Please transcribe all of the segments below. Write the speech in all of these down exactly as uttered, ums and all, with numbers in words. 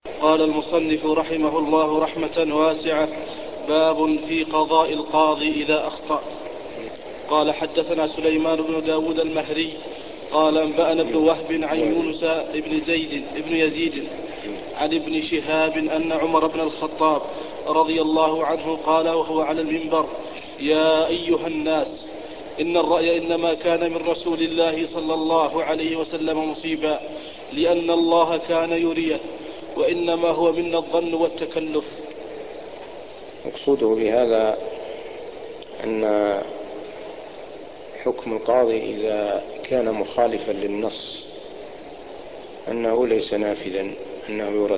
قال المصنف رحمه الله رحمة واسعة: باب في قضاء القاضي إذا أخطأ. قال حدثنا سليمان بن داود المهري قال أنبأنا ابن وهب عن يونس بن زيد ابن يزيد عن ابن شهاب أن عمر بن الخطاب رضي الله عنه قال وهو على المنبر: يا أيها الناس، إن الرأي إنما كان من رسول الله صلى الله عليه وسلم مصيبا، لأن الله كان يريه، وإنما هو منا الظن والتكلف. مقصوده بهذا أن حكم القاضي إذا كان مخالفا للنص أنه ليس نافذا، أنه يرد،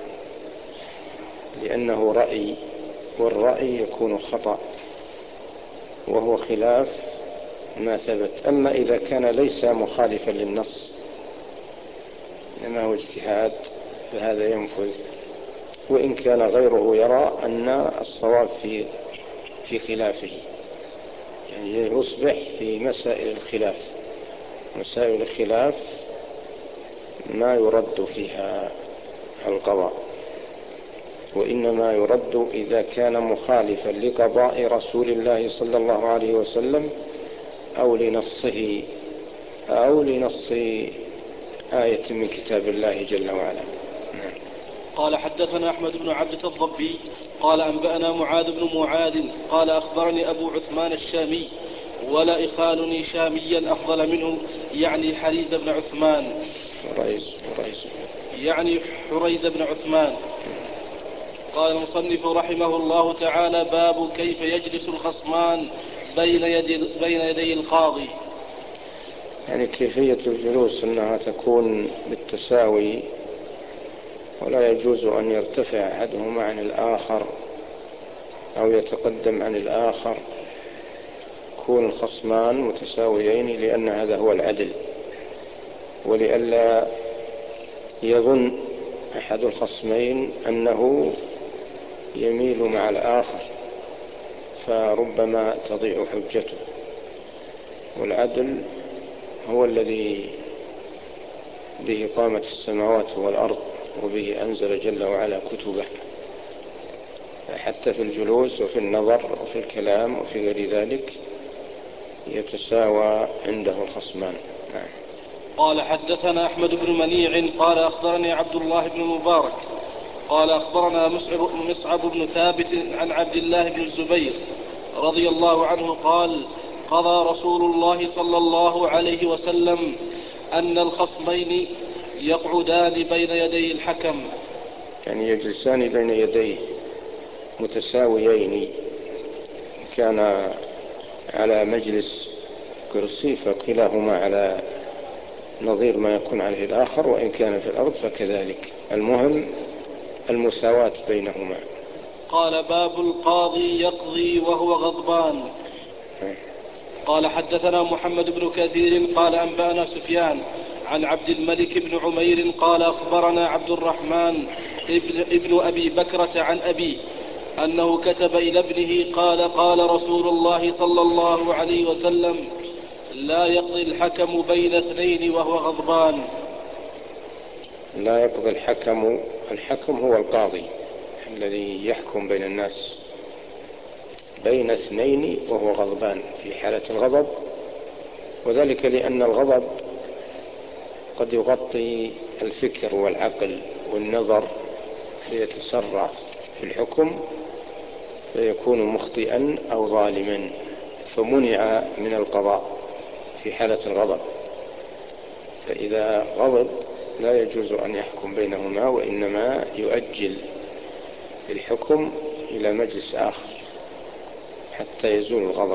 لأنه رأي، والرأي يكون خطأ وهو خلاف ما ثبت. أما إذا كان ليس مخالفا للنص إنما هو اجتهاد فهذا ينفذ، وإن كان غيره يرى أن الصواب في في خلافه، يعني يصبح في مسائل الخلاف. مسائل الخلاف ما يرد فيها القضاء، وإنما يرد إذا كان مخالفا لقضاء رسول الله صلى الله عليه وسلم أو لنصه أو لنص آية من كتاب الله جل وعلا. قال حدثنا أحمد بن عبدة الضبي قال أنبأنا معاذ بن معاذ قال أخبرني أبو عثمان الشامي: ولا إخالني شاميا أفضل منه، يعني حريز بن عثمان حريز حريز يعني حريز بن عثمان. قال المصنف رحمه الله تعالى: باب كيف يجلس الخصمان بين يدي, بين يدي القاضي. يعني كيفية الجلوس أنها تكون بالتساوي، ولا يجوز أن يرتفع أحدهما عن الآخر أو يتقدم عن الآخر، يكون الخصمان متساويين، لأن هذا هو العدل، ولئلا يظن أحد الخصمين أنه يميل مع الآخر فربما تضيع حجته. والعدل هو الذي به قامت السماوات والأرض، وبه أنزل جل وعلا كتبه، حتى في الجلوس وفي النظر وفي الكلام وفي غير ذلك يتساوى عنده الخصمان. نعم. قال حدثنا أحمد بن منيع قال أخبرني عبد الله بن المبارك قال أخبرنا مصعب, مصعب بن ثابت عن عبد الله بن الزبير رضي الله عنه قال: قضى رسول الله صلى الله عليه وسلم أن الخصمين يقعدان بين يدي الحكم، يعني يجلسان بين يديه متساويين، كان على مجلس كرسي فكلاهما على نظير ما يكون عليه الآخر، وإن كان في الأرض فكذلك، المهم المساواة بينهما. قال: باب القاضي يقضي وهو غضبان. قال حدثنا محمد بن كثير قال أنبأنا سفيان عن عبد الملك بن عمير قال أخبرنا عبد الرحمن ابن, ابن أبي بكرة عن أبيه أنه كتب إلى ابنه قال: قال رسول الله صلى الله عليه وسلم: لا يقضي الحكم بين اثنين وهو غضبان. لا يقضي الحكم، الحكم هو القاضي الذي يحكم بين الناس بين اثنين وهو غضبان في حالة الغضب، وذلك لأن الغضب قد يغطي الفكر والعقل والنظر فيتسرع في الحكم فيكون مخطئا أو ظالما، فمنع من القضاء في حالة الغضب. فإذا غضب لا يجوز أن يحكم بينهما، وإنما يؤجل الحكم إلى مجلس آخر حتى يزول الغضب.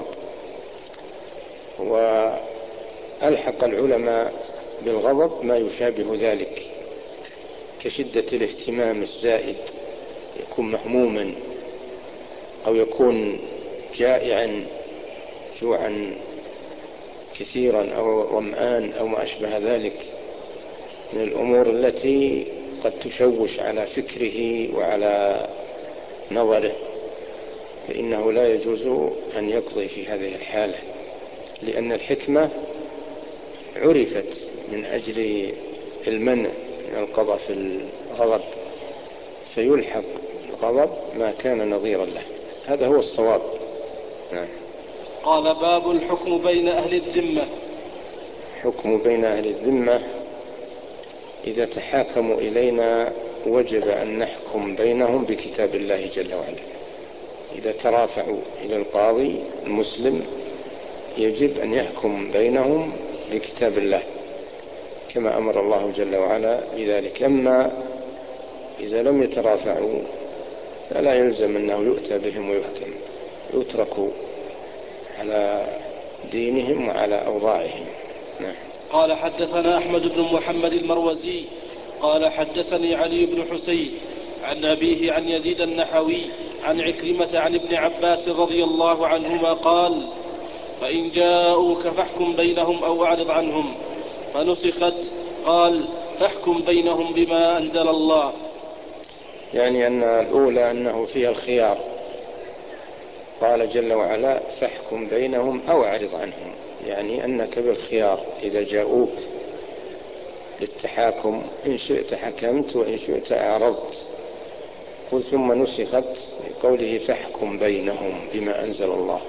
وألحق العلماء بالغضب ما يشابه ذلك كشدة الاهتمام الزائد، يكون مهموما أو يكون جائعا جوعا كثيرا أو ظمآن أو ما أشبه ذلك من الأمور التي قد تشوش على فكره وعلى نظره، فإنه لا يجوز أن يقضي في هذه الحالة، لأن الحكمة عرفت من أجل المنع من القضاء في الغضب، فيلحق الغضب ما كان نظيرا له. هذا هو الصواب. نعم. قال باب الحكم بين أهل الذمة. حكم بين أهل الذمة: إذا تحاكموا إلينا وجب أن نحكم بينهم بكتاب الله جل وعلا. إذا ترافعوا إلى القاضي المسلم يجب أن يحكم بينهم بكتاب الله كما أمر الله جل وعلا بذلك. أما إذا لم يترافعوا فلا يلزم أنه يؤتى بهم ويحكم، يتركوا على دينهم وعلى أوضاعهم. نعم. قال حدثنا أحمد بن محمد المروزي قال حدثني علي بن حسين عن أبيه عن يزيد النحوي عن عكرمة عن ابن عباس رضي الله عنهما قال: فإن جاءوك فاحكم بينهم أو أعرض عنهم. فنسخت قال: فاحكم بينهم بما أنزل الله. يعني أن الأولى أنه فيها الخيار، قال جل وعلا: فاحكم بينهم أو أعرض عنهم، يعني أنك بالخيار إذا جاءوك للتحاكم، إن شئت حكمت وإن شئت أعرضت. قل ثم نسخت بقوله: فاحكم بينهم بما أنزل الله.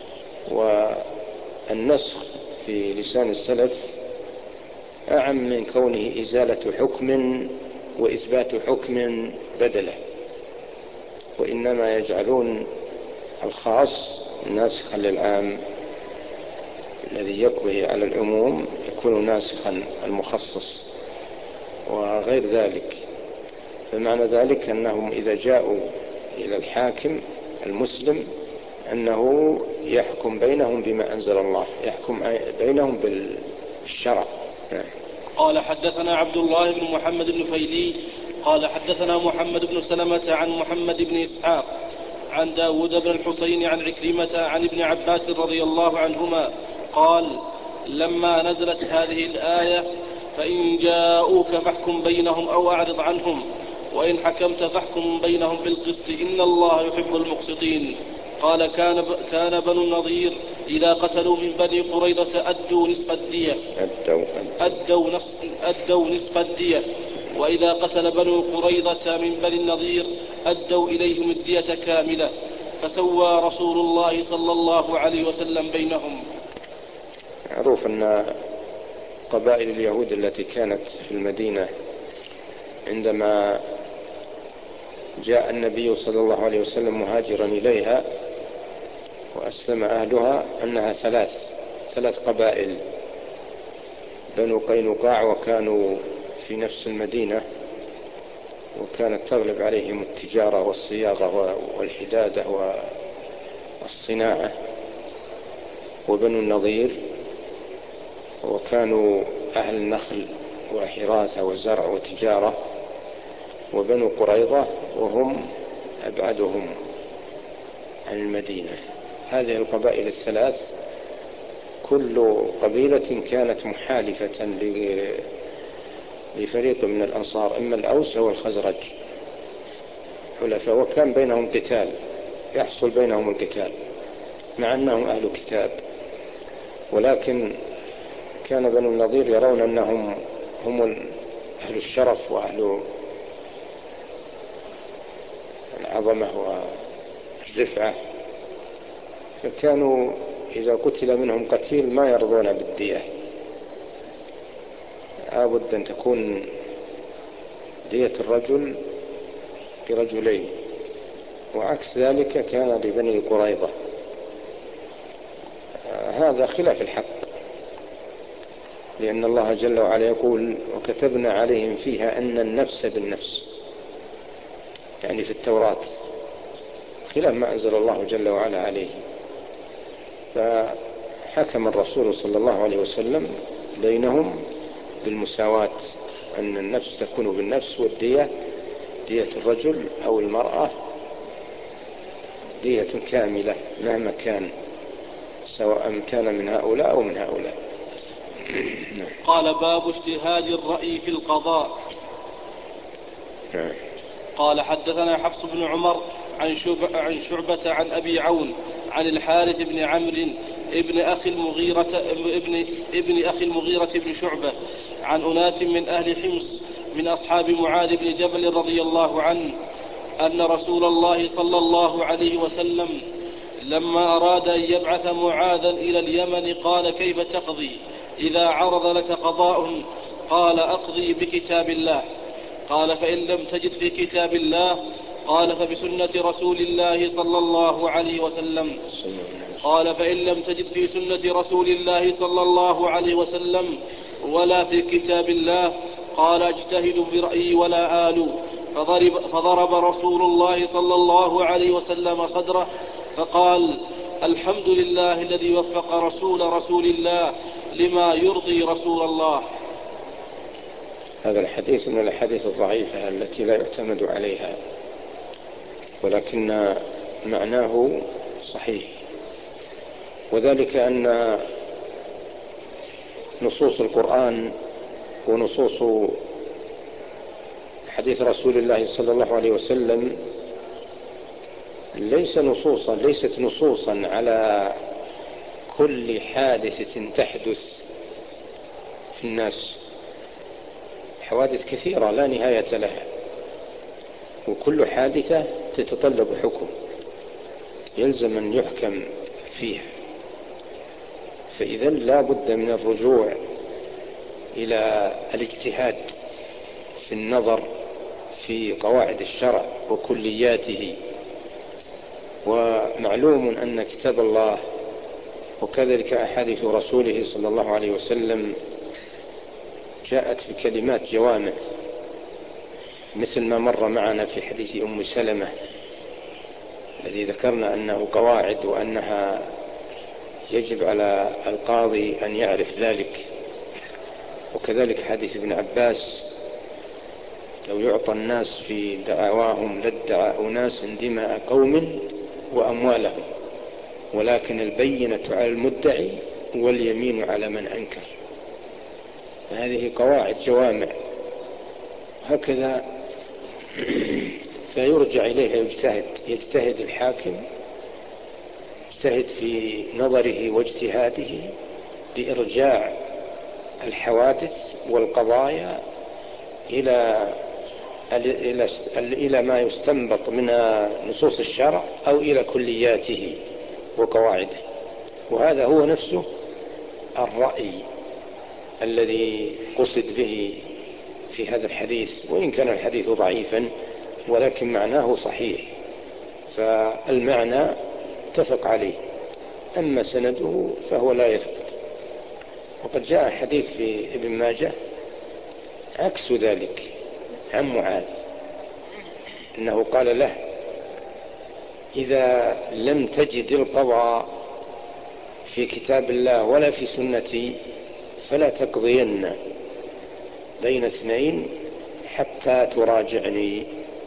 والنسخ في لسان السلف أعم من كونه إزالة حكم وإثبات حكم بدله، وإنما يجعلون الخاص ناسخا للعام، الذي يقضي على العموم يكون ناسخا المخصص وغير ذلك. فمعنى ذلك أنهم إذا جاءوا إلى الحاكم المسلم أنه يحكم بينهم بما أنزل الله، يحكم بينهم بالشرع. قال حدثنا عبد الله بن محمد النفيلي قال حدثنا محمد بن سلمة عن محمد بن إسحاق عن داود بن الحسين عن عكرمة عن ابن عباس رضي الله عنهما قال: لما نزلت هذه الآية: فإن جاءوك فاحكم بينهم أو أعرض عنهم، وإن حكمت فاحكم بينهم بالقسط إن الله يحب المقسطين، قال: كان كان بنو النضير إذا قتلوا من بني قريظة أدوا نصف الدية أدوا نصف, أدوا نصف الدية وإذا قتل بنو قريظة من بني النضير أدوا إليهم الدية كاملة، فسوى رسول الله صلى الله عليه وسلم بينهم. معروف أن قبائل اليهود التي كانت في المدينة عندما جاء النبي صلى الله عليه وسلم مهاجرا إليها وأسلم أهلها أنها ثلاث ثلاث قبائل: بنو قينقاع، وكانوا في نفس المدينة وكانت تغلب عليهم التجارة والصياغة والحدادة والصناعة، وبنو النضير وكانوا أهل النخل وحراثة وزرع وتجارة، وبنو قريظة وهم أبعدهم عن المدينة. هذه القبائل الثلاث كل قبيلة كانت محالفة لفريق من الأنصار، إما الأوس أو الخزرج حلفاء، وكان بينهم قتال، يحصل بينهم القتال مع أنهم أهل كتاب، ولكن كان بنو النضير يرون أنهم هم أهل الشرف وأهل العظمة والرفعة، فكانوا إذا قتل منهم قتيل ما يرضون بالدية، لابد أن تكون دية الرجل برجلين، وعكس ذلك كان لبني قريظة. هذا خلاف الحق، لأن الله جل وعلا يقول: وكتبنا عليهم فيها أن النفس بالنفس، يعني في التوراة، خلاف ما أنزل الله جل وعلا عليه. فحكم الرسول صلى الله عليه وسلم بينهم بالمساواة، أن النفس تكون بالنفس، والدية دية الرجل أو المرأة دية كاملة مهما كان، سواء كان من هؤلاء أو من هؤلاء. قال: باب اجتهاد الرأي في القضاء. قال حدثنا حفص بن عمر عن, شعب عن شعبة عن أبي عون عن الحارث بن عمرو ابن أخي المغيرة ابن, ابن أخي المغيرة بن شعبة عن أناس من أهل حمص من أصحاب معاذ بن جبل رضي الله عنه أن رسول الله صلى الله عليه وسلم لما أراد أن يبعث معاذا إلى اليمن قال: كيف تقضي إذا عرض لك قضاء؟ قال: أقضي بكتاب الله. قال: فإن لم تجد في كتاب الله؟ قال: فبسنة رسول الله صلى الله عليه وسلم. قال: فإن لم تجد في سنة رسول الله صلى الله عليه وسلم ولا في كتاب الله؟ قال: اجتهد برأيي ولا آل. فضرب, فضرب رسول الله صلى الله عليه وسلم صدره فقال: الحمد لله الذي وفق رسول رسول الله لما يرضي رسول الله. هذا الحديث من الأحاديث الضعيفة التي لا يعتمد عليها، ولكن معناه صحيح، وذلك أن نصوص القرآن ونصوص حديث رسول الله صلى الله عليه وسلم ليس نصوصا ليست نصوصا على كل حادثة تحدث في الناس. حوادث كثيرة لا نهاية لها، وكل حادثة تتطلب حكم يلزم أن يحكم فيها، فإذا لا بد من الرجوع إلى الاجتهاد في النظر في قواعد الشرع وكلياته. ومعلوم أن كتاب الله وكذلك أحاديث رسوله صلى الله عليه وسلم جاءت بكلمات جوامع، مثل ما مر معنا في حديث أم سلمة الذي ذكرنا أنه قواعد وأنها يجب على القاضي أن يعرف ذلك، وكذلك حديث ابن عباس: لو يعطى الناس في دعواهم لادعى أناس دماء قوم وأموالهم، ولكن البينة على المدعي واليمين على من أنكر. فهذه قواعد جوامع، هكذا فيرجع إليها يجتهد يجتهد الحاكم، يجتهد في نظره واجتهاده لإرجاع الحوادث والقضايا إلى إلى إلى ما يستنبط من نصوص الشرع أو إلى كلياته وقواعده. وهذا هو نفسه الرأي الذي قصد به في هذا الحديث، وإن كان الحديث ضعيفا ولكن معناه صحيح، فالمعنى اتفق عليه، أما سنده فهو لا يثبت. وقد جاء حديث في ابن ماجه عكس ذلك عن معاذ، إنه قال له: إذا لم تجد القضاء في كتاب الله ولا في سنتي فلا تقضين بين اثنين حتى تراجعني.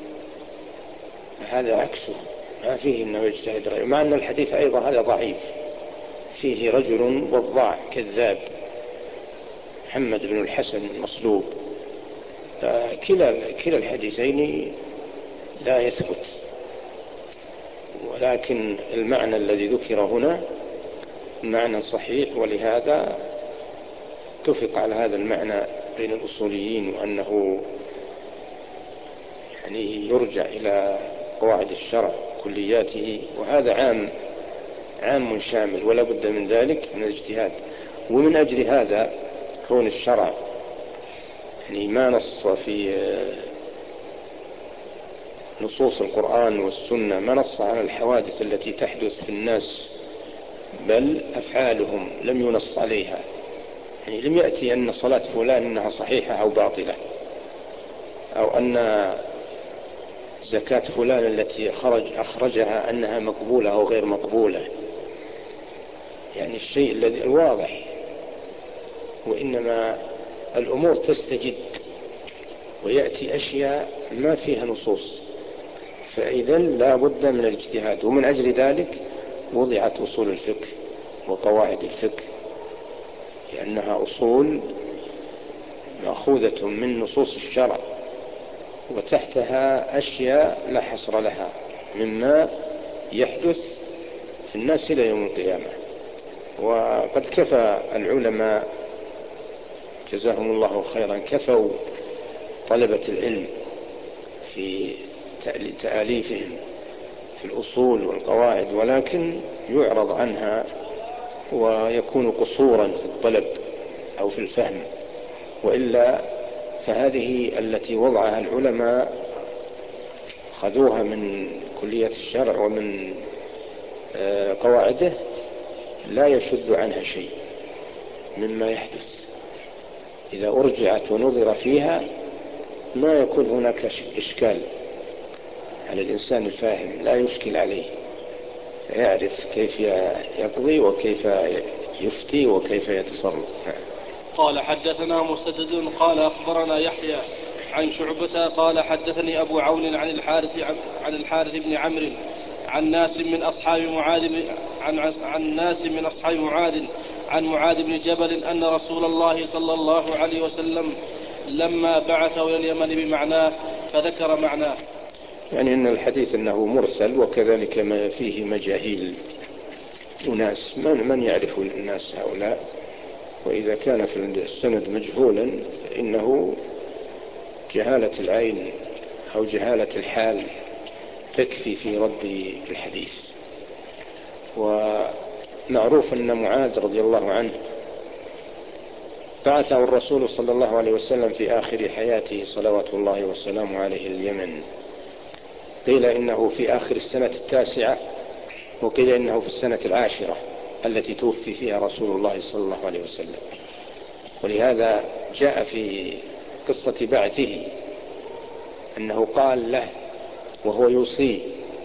هذا عكسه، ما فيه أنه يجتهد رأيه، مع أن الحديث أيضا هذا ضعيف، فيه رجل وضاع كذاب محمد بن الحسن المصلوب، كلا كلا الحديثين لا يثبت، ولكن المعنى الذي ذكر هنا معنى صحيح، ولهذا اتفق على هذا المعنى بين الأصوليين، وأنه يعني يرجع إلى قواعد الشرع كلياته، وهذا عام عام شامل ولا بد من ذلك من الاجتهاد. ومن أجل هذا كون الشرع يعني ما نص في نصوص القرآن والسنة ما نص على الحوادث التي تحدث في الناس، بل أفعالهم لم ينص عليها، يعني لم يأتي أن صلاة فلان إنها صحيحة أو باطلة، أو أن زكاة فلان التي خرج أخرجها أنها مقبولة أو غير مقبولة، يعني الشيء الذي الواضح، وإنما الأمور تستجد ويأتي أشياء ما فيها نصوص، فإذا لا بد من الاجتهاد. ومن أجل ذلك وضعت أصول الفقه وقواعد الفقه، لأنها أصول مأخوذة من نصوص الشرع، وتحتها أشياء لا حصر لها مما يحدث في الناس إلى يوم القيامة. وقد كفى العلماء جزاهم الله خيرا، كفوا طلبة العلم في تأليفهم في الأصول والقواعد، ولكن يعرض عنها ويكون قصورا في الطلب أو في الفهم، وإلا فهذه التي وضعها العلماء خذوها من كلية الشرع ومن قواعده لا يشد عنها شيء مما يحدث. إذا أرجعت ونظر فيها ما يكون هناك إشكال على الإنسان الفاهم، لا يشكل عليه، يعرف كيف يقضي وكيف يفتي وكيف يتصرف. قال حدثنا مسدد قال أخبرنا يحيى عن شعبة قال حدثني أبو عون عن الحارث عن الحارث بن عمرو عن ناس من أصحاب معاذ عن عن ناس من أصحاب معاذ عن معاذ بن جبل أن رسول الله صلى الله عليه وسلم لما بعثه إلى اليمن بمعناه فذكر معناه. يعني أن الحديث أنه مرسل، وكذلك ما فيه مجاهيل أناس، من, من يعرف الناس هؤلاء، وإذا كان في السند مجهولا إنه جهالة العين أو جهالة الحال تكفي في رد الحديث. ومعروف أن معاذ رضي الله عنه بعثه الرسول صلى الله عليه وسلم في آخر حياته صلوات الله وسلامه عليه اليمن، قيل إنه في آخر السنة التاسعة، وقيل إنه في السنة العاشرة التي توفي فيها رسول الله صلى الله عليه وسلم. ولهذا جاء في قصة بعثه أنه قال له وهو يوصيه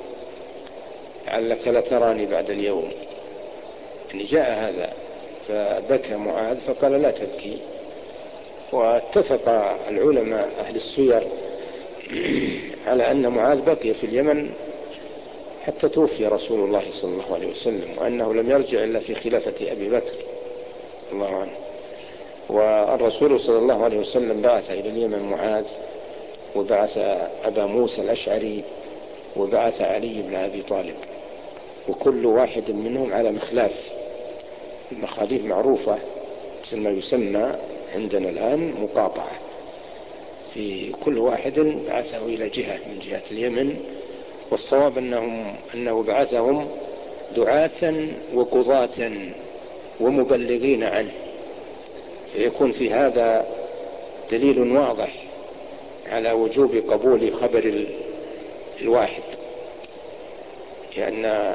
لعلك لتراني بعد اليوم، يعني جاء هذا فبكى معاذ فقال لا تبكي. واتفق العلماء أهل السير على أن معاذ بقي في اليمن حتى توفي رسول الله صلى الله عليه وسلم، وأنه لم يرجع إلا في خلافة أبي بكر الله عنه. والرسول صلى الله عليه وسلم بعث إلى اليمن معاذ، وبعث أبا موسى الأشعري، وبعث علي بن أبي طالب، وكل واحد منهم على مخلاف. المخاليف معروفة مثل ما يسمى عندنا الآن مقاطعة، في كل واحد بعثه إلى جهة من جهة اليمن، والصواب أنهم أنه بعثهم دعاة وقضاة ومبلغين عنه، فيكون في هذا دليل واضح على وجوب قبول خبر الواحد، لأن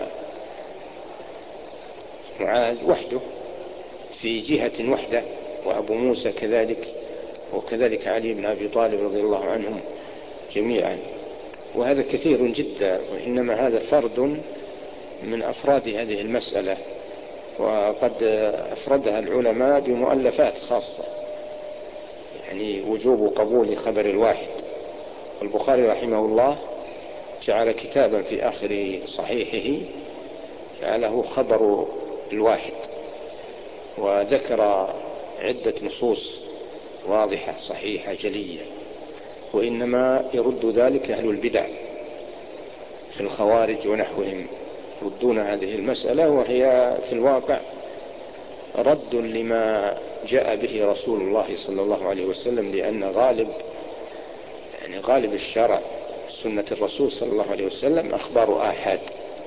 معاذ وحده في جهة وحدة، وأبو موسى كذلك، وكذلك علي بن أبي طالب رضي الله عنهم جميعا، وهذا كثير جدا، وإنما هذا فرد من أفراد هذه المسألة، وقد أفردها العلماء بمؤلفات خاصة، يعني وجوب قبول خبر الواحد. والبخاري رحمه الله جعل كتابا في آخر صحيحه جعله خبر الواحد، وذكر عدة نصوص واضحة صحيحة جلية، وإنما يرد ذلك أهل البدع في الخوارج ونحوهم، يردون هذه المسألة، وهي في الواقع رد لما جاء به رسول الله صلى الله عليه وسلم، لأن غالب يعني غالب الشرع سنة الرسول صلى الله عليه وسلم أخبار آحاد.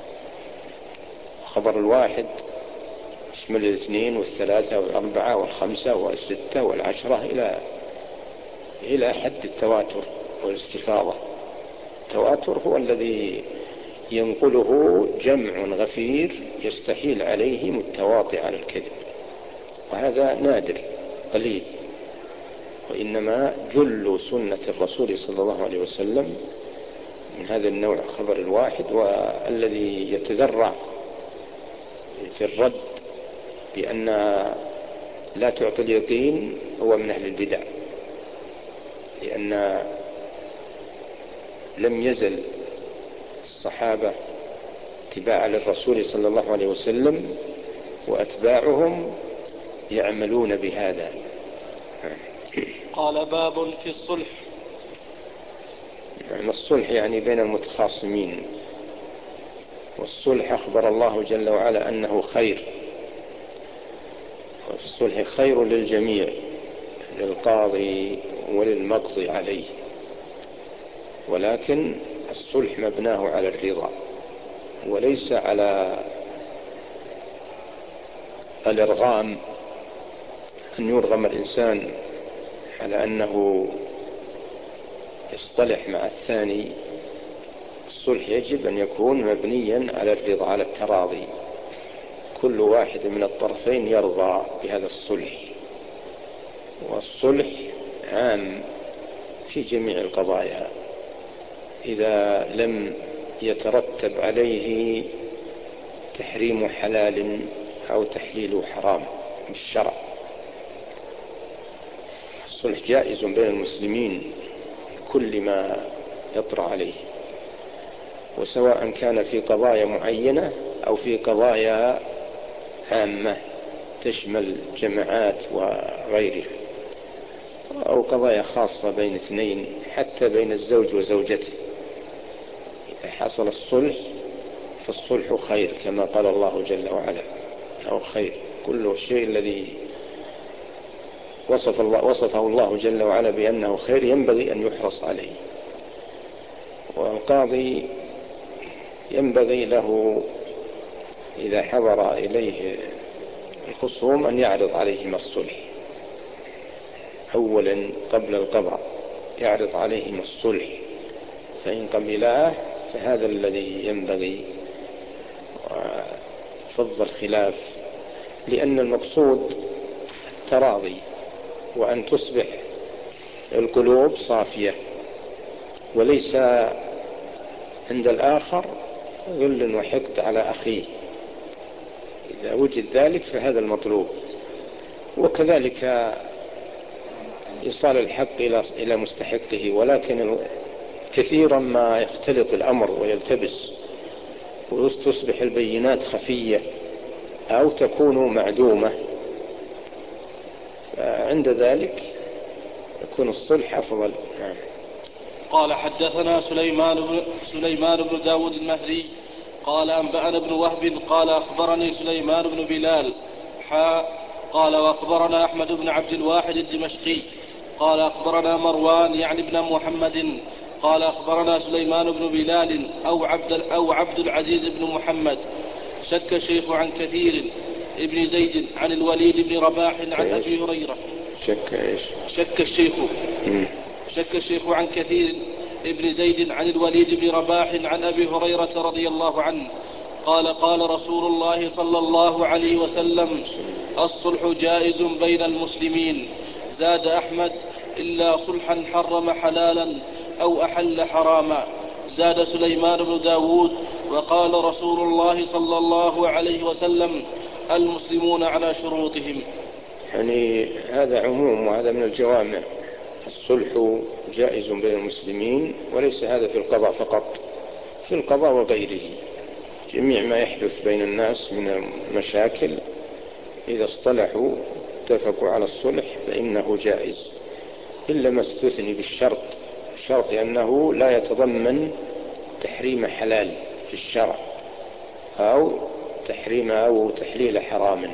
خبر الواحد يشمل الاثنين والثلاثة والأربعة والخمسة والستة والعشرة إلى إلى حد التواتر والاستفاضة. التواتر هو الذي ينقله جمع غفير يستحيل عليه متواطئ على الكذب، وهذا نادر قليل، وإنما جل سنة الرسول صلى الله عليه وسلم من هذا النوع خبر الواحد. والذي يتذرع في الرد بأن لا تعطي اليقين هو من أهل البدع، لأن لم يزل الصحابة اتباعا للرسول صلى الله عليه وسلم وأتباعهم يعملون بهذا. قال باب في الصلح. يعني الصلح يعني بين المتخاصمين، والصلح أخبر الله جل وعلا أنه خير، والصلح خير للجميع، للقاضي وللمقضي عليه، ولكن الصلح مبناه على الرضا وليس على الإرغام، أن يرغم الإنسان على أنه يصطلح مع الثاني. الصلح يجب أن يكون مبنيا على الرضا، على التراضي، كل واحد من الطرفين يرضى بهذا الصلح. والصلح عام في جميع القضايا إذا لم يترتب عليه تحريم حلال أو تحليل حرام بالشرع. الصلح جائز بين المسلمين كل ما يطرأ عليه، وسواء كان في قضايا معينة أو في قضايا عامة تشمل جماعات وغيرها، أو قضايا خاصة بين اثنين، حتى بين الزوج وزوجته. إذا حصل الصلح فالصلح خير كما قال الله جل وعلا، أو خير. كل شيء الذي وصف الله وصفه الله جل وعلا بأنه خير ينبغي أن يحرص عليه. والقاضي ينبغي له إذا حضر إليه الخصوم أن يعرض عليهم الصلح أولا قبل القضاء، يعرض عليهم الصلح، فإن قبلاه فهذا الذي ينبغي وفض الخلاف، لأن المقصود التراضي وأن تصبح القلوب صافية، وليس عند الآخر غل وحقد على أخيه. إذا وجد ذلك فهذا المطلوب. وكذلك إيصال الحق إلى مستحقه، ولكن كثيرا ما يختلط الأمر ويلتبس وتصبح البينات خفية أو تكون معدومة، عند ذلك يكون الصلح أفضل. قال حدثنا سليمان بن, سليمان بن داود المهري قال أنبأنا ابن وهب قال أخبرني سليمان بن بلال حاء قال وأخبرنا أحمد بن عبد الواحد الدمشقي قال أخبرنا مروان يعني ابن محمد قال أخبرنا سليمان بن بلال أو عبد, أو عبد العزيز بن محمد. شك الشيخ عن كثير ابن زيد عن الوليد بن رباح عن أبي هريرة. شك إيش؟ شك الشيخ شك الشيخ عن كثير ابن زيد عن الوليد بن رباح عن أبي هريرة رضي الله عنه قال قال رسول الله صلى الله عليه وسلم الصلح جائز بين المسلمين. زاد أحمد إلا صلحا حرم حلالا أو أحل حراما. زاد سليمان بن داود وقال رسول الله صلى الله عليه وسلم المسلمون على شروطهم. يعني هذا عموم وهذا من الجوامع. الصلح جائز بين المسلمين، وليس هذا في القضاء فقط، في القضاء وغيره. جميع ما يحدث بين الناس من المشاكل إذا اصطلحوا اتفقوا على الصلح فإنه جائز، إلا ما استثني بالشرط. الشرط أنه لا يتضمن تحريم حلال في الشرع أو تحريم أو تحليل حرام.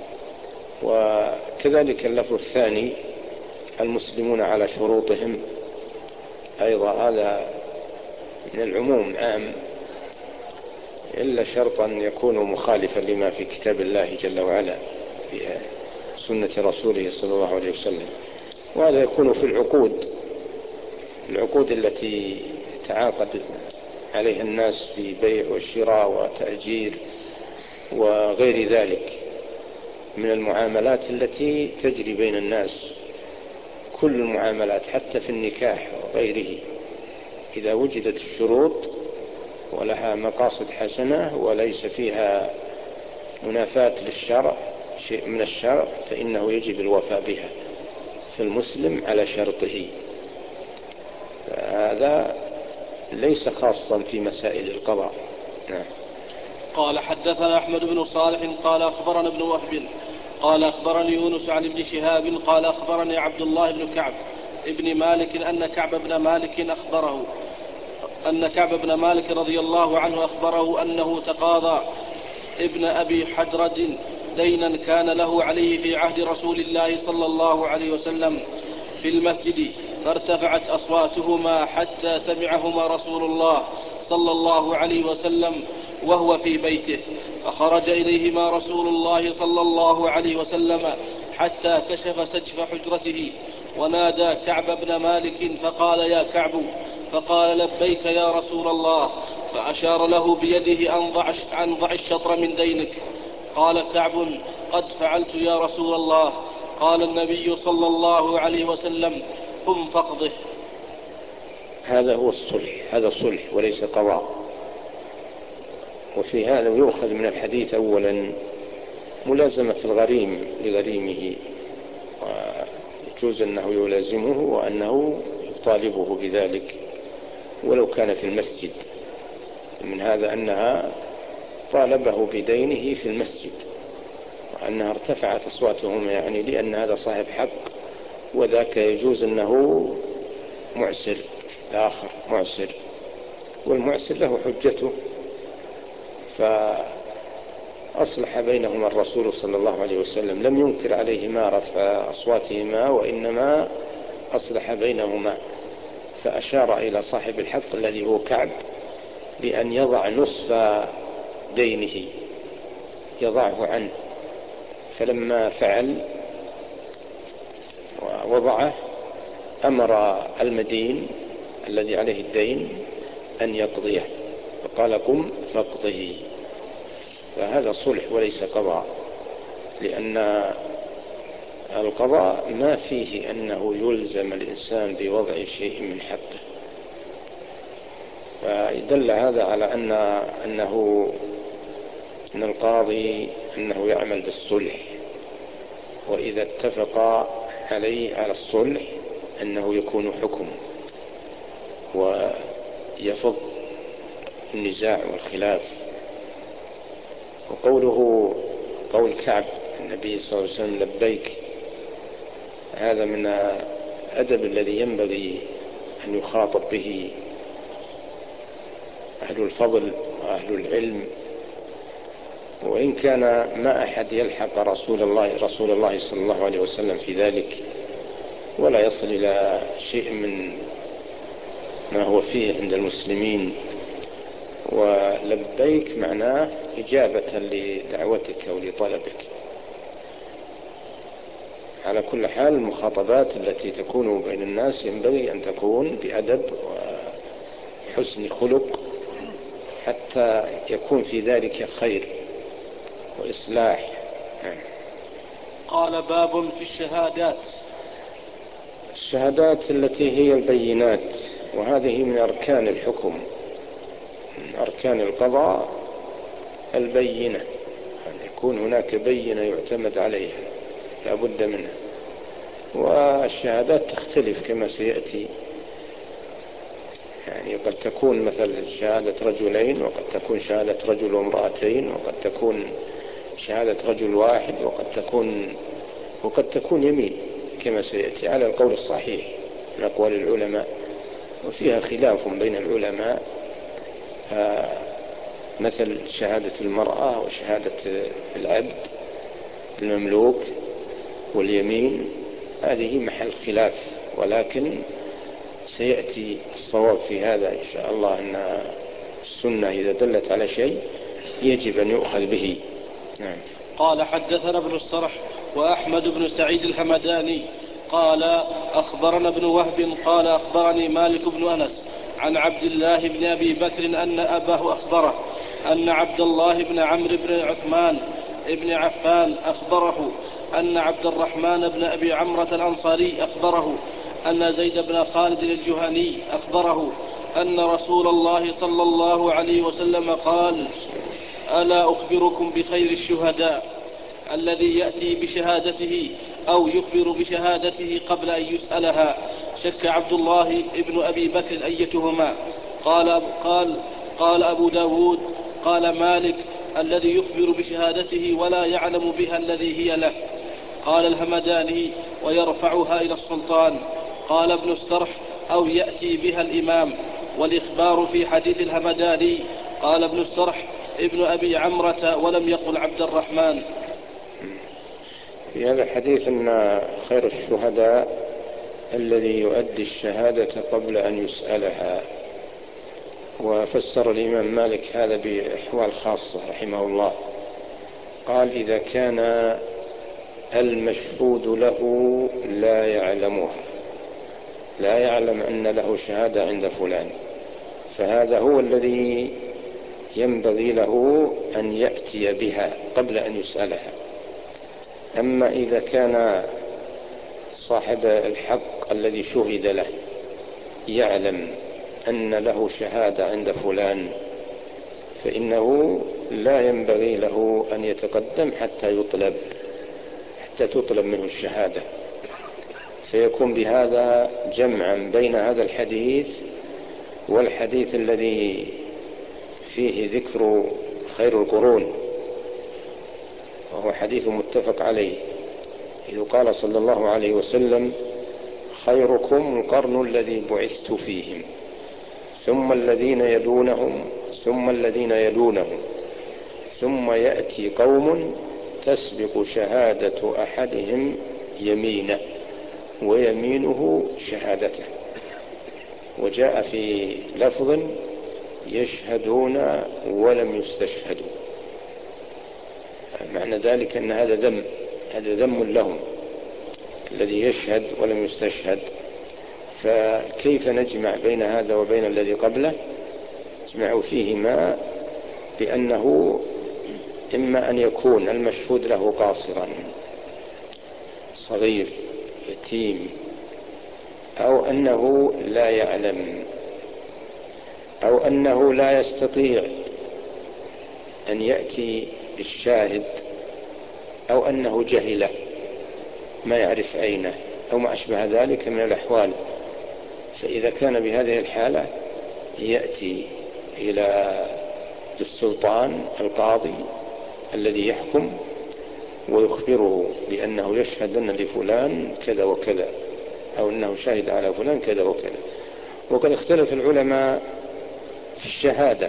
وكذلك اللفظ الثاني المسلمون على شروطهم أيضا هذا من العموم عام، إلا شرطا يكون مخالفا لما في كتاب الله جل وعلا في سنة رسوله صلى الله عليه وسلم. وهذا يكون في العقود العقود التي تعاقد عليها الناس في بيع وشراء وتأجير وغير ذلك من المعاملات التي تجري بين الناس. كل المعاملات حتى في النكاح وغيره إذا وجدت الشروط ولها مقاصد حسنة وليس فيها منافاة للشرع شيء من الشرع فإنه يجب الوفاء بها، فالمسلم على شرطه. هذا ليس خاصا في مسائل القضاء. نعم. قال حدثنا أحمد بن صالح قال أخبرنا ابن وهب قال أخبرني يونس عن ابن شهاب قال أخبرني عبد الله بن كعب ابن مالك أن كعب بن مالك أخبره أن كعب بن مالك رضي الله عنه أخبره أنه تقاضى ابن أبي حدرد دينا كان له عليه في عهد رسول الله صلى الله عليه وسلم في المسجد، فارتفعت أصواتهما حتى سمعهما رسول الله صلى الله عليه وسلم وهو في بيته، فخرج إليهما رسول الله صلى الله عليه وسلم حتى كشف سجف حجرته ونادى كعب بن مالك فقال: يا كعب. فقال: لبيك يا رسول الله. فأشار له بيده أن ضع الشطر من دينك. قال كعب: قد فعلت يا رسول الله. قال النبي صلى الله عليه وسلم: قم فاقضه. هذا هو الصلح، هذا الصلح وليس قضاء. وفي هذا يؤخذ من الحديث أولا ملازمة الغريم لغريمه، ويجوز أنه يلازمه وأنه يطالبه بذلك ولو كان في المسجد. من هذا أنها طالبه بدينه في المسجد، وأنها ارتفعت أصواتهم يعني لأن هذا صاحب حق وذاك يجوز أنه معسر، آخر معسر، والمعسر له حجته. فأصلح بينهما الرسول صلى الله عليه وسلم، لم ينكر عليهما رفع أصواتهما وإنما أصلح بينهما، فأشار إلى صاحب الحق الذي هو كعب بأن يضع نصف دينه، يضعه عنه. فلما فعل ووضعه أمر المدين الذي عليه الدين أن يقضيه، فقال: قم فاقضه. فهذا صلح وليس قضاء، لأن القضاء ما فيه أنه يلزم الإنسان بوضع شيء من حقه. فدل هذا على أن أنه أن القاضي أنه يعمل بالصلح، وإذا اتفق عليه على الصلح أنه يكون حكم ويفض النزاع والخلاف. وقوله قول كعب النبي صلى الله عليه وسلم: لبيك، هذا من الأدب الذي ينبغي أن يخاطب به أهل الفضل وأهل العلم. وإن كان ما أحد يلحق رسول الله رسول الله صلى الله عليه وسلم في ذلك ولا يصل إلى شيء من ما هو فيه عند المسلمين. ولبيك معناه إجابة لدعوتك أو لطلبك. على كل حال المخاطبات التي تكون بين الناس ينبغي أن تكون بأدب وحسن خلق حتى يكون في ذلك خير وإصلاح. قال: باب في الشهادات. الشهادات التي هي البينات، وهذه من أركان الحكم، من أركان القضاء البينة، أن يكون هناك بينة يعتمد عليها لا بد منها. والشهادات تختلف كما سيأتي، يعني قد تكون مثل شهادة رجلين، وقد تكون شهادة رجل وامرأتين، وقد تكون شهادة رجل واحد، وقد تكون وقد تكون يمين كما سيأتي على القول الصحيح من أقوال العلماء، وفيها خلاف بين العلماء. مثل شهادة المرأة وشهادة العبد المملوك واليمين هذه محل خلاف، ولكن سيأتي الصواب في هذا إن شاء الله، أن السنة إذا دلت على شيء يجب أن يؤخذ به. نعم. قال: حدثنا ابن الصرح وأحمد بن سعيد الحمداني قال: أخبرنا ابن وهب قال: أخبرني مالك بن أنس عن عبد الله بن أبي بكر أن أباه أخبره أن عبد الله بن عمرو بن عثمان بن عفان أخبره أن عبد الرحمن بن أبي عمرة الأنصاري أخبره أن زيد بن خالد الجهني أخبره أن رسول الله صلى الله عليه وسلم قال: ألا أخبركم بخير الشهداء الذي يأتي بشهادته أو يخبر بشهادته قبل أن يسألها؟ شك عبد الله ابن أبي بكر أيتهما. قال, قال, قال أبو داود: قال مالك: الذي يخبر بشهادته ولا يعلم بها الذي هي له. قال الهمداني: ويرفعها إلى السلطان. قال ابن السرح: أو يأتي بها الإمام. والإخبار في حديث الهمداني قال ابن السرح: ابن أبي عمرة، ولم يقل عبد الرحمن. في هذا الحديث أن خير الشهداء الذي يؤدي الشهادة قبل أن يسألها. وفسر الإمام مالك هذا بأحوال خاصة رحمه الله، قال إذا كان المشهود له لا يعلمها، لا يعلم أن له شهادة عند فلان، فهذا هو الذي ينبغي له أن يأتي بها قبل أن يسألها. أما إذا كان صاحب الحق الذي شهد له يعلم أن له شهادة عند فلان، فإنه لا ينبغي له أن يتقدم حتى يطلب حتى تطلب منه الشهادة، فيكون بهذا جمعا بين هذا الحديث والحديث الذي فيه ذكر خير القرون، وهو حديث متفق عليه، إذ قال صلى الله عليه وسلم: خيركم القرن الذي بعثت فيهم، ثم الذين يلونهم، ثم الذين يلونهم، ثم يأتي قوم تسبق شهادة أحدهم يمينه ويمينه شهادته. وجاء في لفظ: يشهدون ولم يستشهدوا. معنى ذلك أن هذا ذم هذا ذم لهم، الذي يشهد ولم يستشهد. فكيف نجمع بين هذا وبين الذي قبله؟ نجمع فيهما بأنه إما أن يكون المشهود له قاصرا صغير يتيم، أو أنه لا يعلم، أو أنه لا يستطيع أن يأتي الشاهد، أو أنه جهل ما يعرف أين، أو ما أشبه ذلك من الأحوال. فإذا كان بهذه الحالة يأتي إلى السلطان القاضي الذي يحكم ويخبره بأنه يشهد أن لفلان كذا وكذا، أو أنه شاهد على فلان كذا وكذا. وقد اختلف العلماء في الشهادة،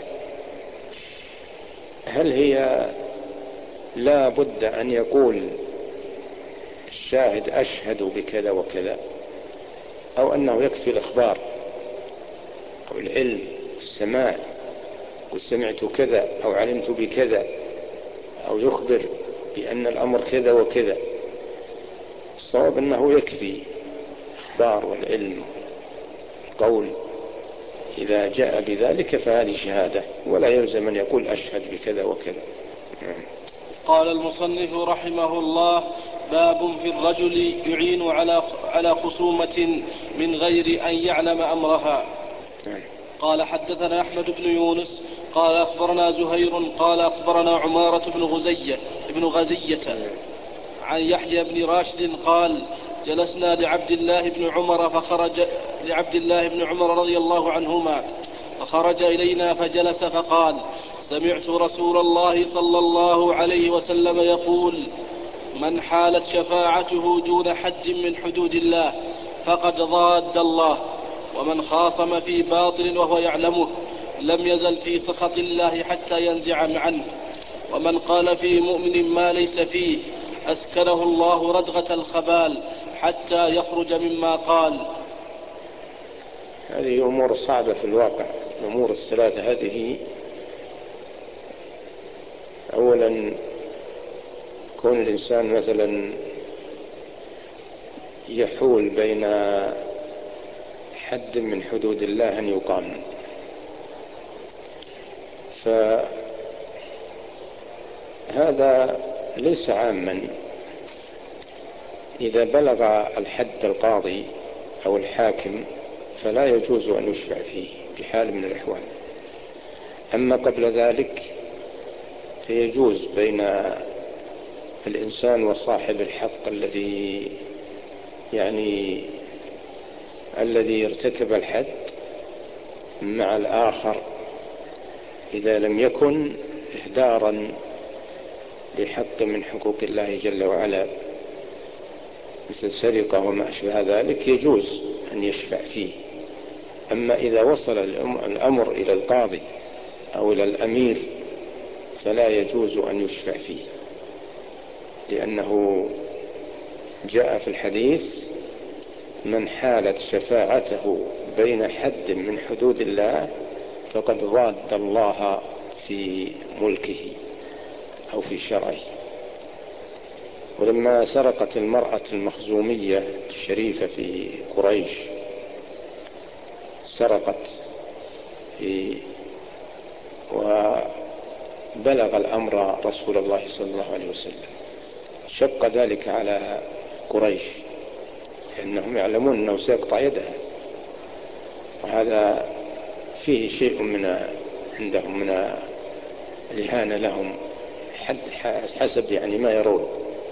هل هي لا بد أن يقول الشاهد أشهد بكذا وكذا، أو أنه يكفي الإخبار أو العلم السماع، قل سمعت كذا أو علمت بكذا، أو يخبر بأن الأمر كذا وكذا؟ الصواب أنه يكفي الإخبار والعلم القول، إذا جاء بذلك فهذه شهادة، ولا يلزم أن يقول أشهد بكذا وكذا. قال المصنف رحمه الله: باب في الرجل يعين على على خصومة من غير أن يعلم أمرها. قال حدثنا أحمد بن يونس قال أخبرنا زهير قال أخبرنا عمارة بن غزية ابن غزية عن يحيى بن راشد قال: جلسنا لعبد الله بن عمر فخرج لعبد الله بن عمر رضي الله عنهما فخرج إلينا فجلس فقال: سمعت رسول الله صلى الله عليه وسلم يقول: من حالت شفاعته دون حد من حدود الله فقد ضاد الله، ومن خاصم في باطل وهو يعلمه لم يزل في سخط الله حتى ينزع عنه، ومن قال في مؤمن ما ليس فيه أسكنه الله ردغة الخبال حتى يخرج مما قال. هذه أمور صعبة في الواقع. الأمور الثلاثة هذه: أولا كون الإنسان مثلا يحول بين حد من حدود الله أن يقام، فهذا ليس عاما. إذا بلغ الحد القاضي أو الحاكم فلا يجوز أن يشفع فيه بحال من الأحوال. أما قبل ذلك فيجوز بين الإنسان وصاحب الحق الذي يعني الذي ارتكب الحد مع الآخر، إذا لم يكن إهدارا لحق من حقوق الله جل وعلا مثل سرقة وما أشبه ذلك، يجوز أن يشفع فيه. أما إذا وصل الأمر إلى القاضي أو إلى الأمير فلا يجوز أن يشفع فيه، لأنه جاء في الحديث: من حالت شفاعته بين حد من حدود الله فقد ضاد الله في ملكه أو في شرعه. ولما سرقت المرأة المخزومية الشريفة في قريش، سرقت في وبلغ الأمر رسول الله صلى الله عليه وسلم، شق ذلك على قريش لأنهم يعلمون أنه سيقطع يدها، وهذا فيه شيء من عندهم من الإهانة لهم حسب يعني ما يرون.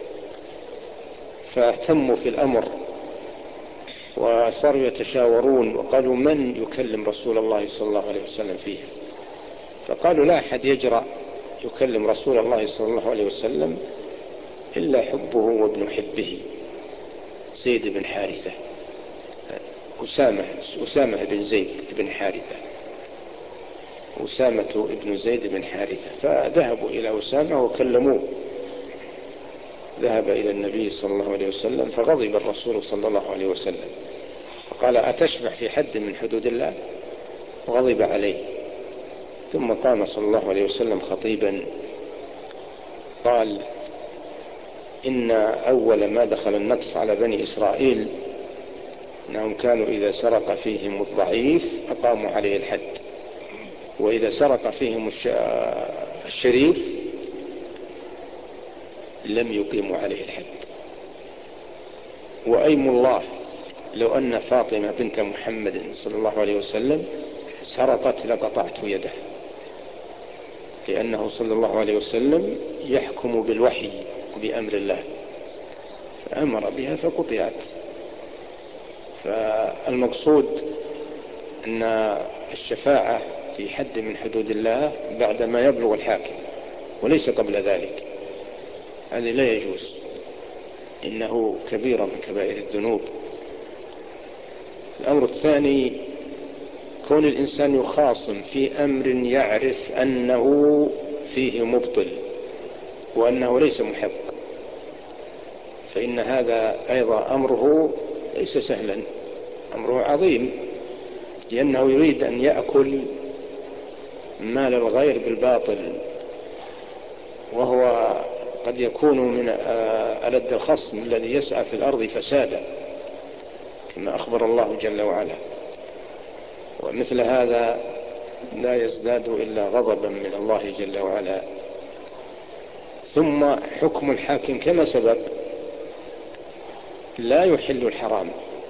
فاهتموا في الأمر وصاروا يتشاورون وقالوا من يكلم رسول الله صلى الله عليه وسلم فيه، فقالوا لا أحد يجرأ يكلم رسول الله صلى الله عليه وسلم إلا حبه وابن حبه زيد بن حارثة، أسامة, أسامة بن زيد بن حارثة، أسامة ابن زيد بن حارثة. فذهبوا إلى أسامة وكلموه، ذهب إلى النبي صلى الله عليه وسلم فغضب الرسول صلى الله عليه وسلم فقال أتشفع في حد من حدود الله؟ غضب عليه. ثم قام صلى الله عليه وسلم خطيبا قال إن أول ما دخل النقص على بني إسرائيل أنهم كانوا إذا سرق فيهم الضعيف أقاموا عليه الحد، وإذا سرق فيهم الشريف لم يقيموا عليه الحد. وأيم الله لو أن فاطمة بنت محمد صلى الله عليه وسلم سرقت لقطعت يده، لأنه صلى الله عليه وسلم يحكم بالوحي بأمر الله، فأمر بها فقطعت. فالمقصود أن الشفاعة في حد من حدود الله بعدما يبلغ الحاكم وليس قبل ذلك، هذه لا يجوز، إنه كبيرة من كبائر الذنوب. الأمر الثاني كون الإنسان يخاصم في أمر يعرف أنه فيه مبطل وأنه ليس محق، فإن هذا أيضا أمره ليس سهلا، أمره عظيم، لأنه يريد أن يأكل مال الغير بالباطل، وهو قد يكون من ألد الخصم الذي يسعى في الأرض فسادا كما أخبر الله جل وعلا. ومثل هذا لا يزداد إلا غضبا من الله جل وعلا. ثم حكم الحاكم كما سبق لا يحل الحرام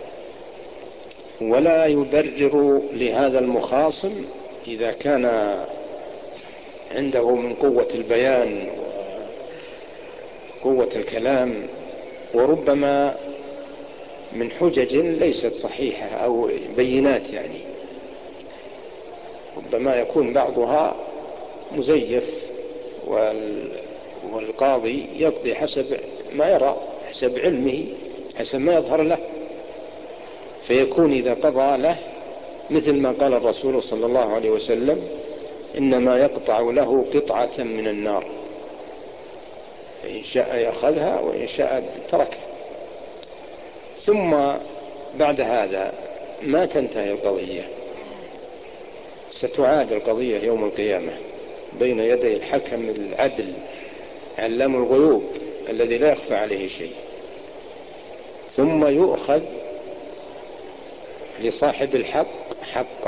ولا يبرر لهذا المخاصم إذا كان عنده من قوة البيان وقوة الكلام، وربما من حجج ليست صحيحة أو بينات، يعني ربما يكون بعضها مزيف والقاضي يقضي حسب ما يرى، حسب علمه، حسب ما يظهر له، فيكون إذا قضى له مثل ما قال الرسول صلى الله عليه وسلم إنما يقطع له قطعة من النار، فإن شاء يأخذها وإن شاء تركها. ثم بعد هذا ما تنتهي القضية، ستعاد القضية يوم القيامة بين يدي الحكم العدل علام الغيوب الذي لا يخفى عليه شيء، ثم يؤخذ لصاحب الحق حقه،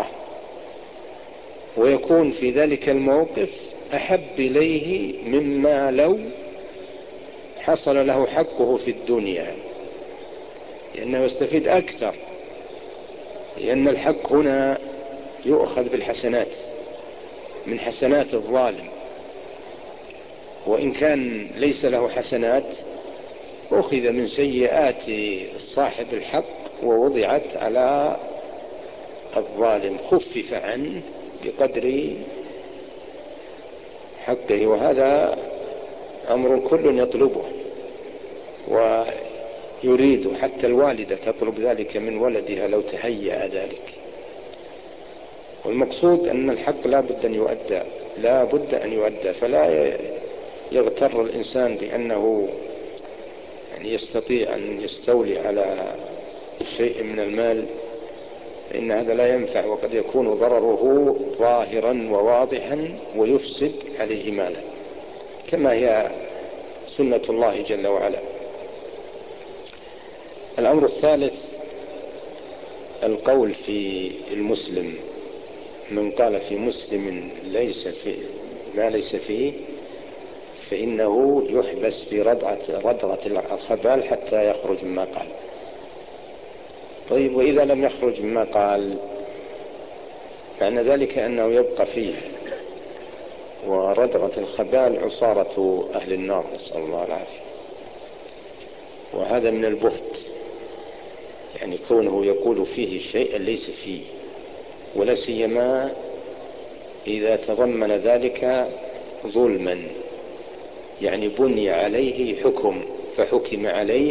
ويكون في ذلك الموقف أحب إليه مما لو حصل له حقه في الدنيا، لأنه يستفيد أكثر، لأن الحق هنا يؤخذ بالحسنات من حسنات الظالم، وإن كان ليس له حسنات أخذ من سيئات صاحب الحق ووضعت على الظالم، خفف عنه بقدر حقه. وهذا أمر كل يطلبه ويريد، حتى الوالدة تطلب ذلك من ولدها لو تهيأ ذلك. والمقصود أن الحق لا بد أن يؤدى، لا بد أن يؤدى، فلا يغتر الإنسان بأنه يعني يستطيع أن يستولي على شيء من المال فإن هذا لا ينفع، وقد يكون ضرره ظاهرا وواضحا ويفسد عليه ماله، كما هي سنة الله جل وعلا. الأمر الثالث القول في المسلم، من قال في مسلم ليس في ما ليس فيه فإنه يحبس في ردغة, ردغة الخبال حتى يخرج مما قال. طيب، وإذا لم يخرج مما قال معنى ذلك أنه يبقى فيه، وردغة الخبال عصارة أهل النار، نسأل الله العافية. وهذا من البهت، يعني كونه يقول فيه شيئا ليس فيه، ولا سيما إذا تضمن ذلك ظلما، يعني بني عليه حكم فحكم عليه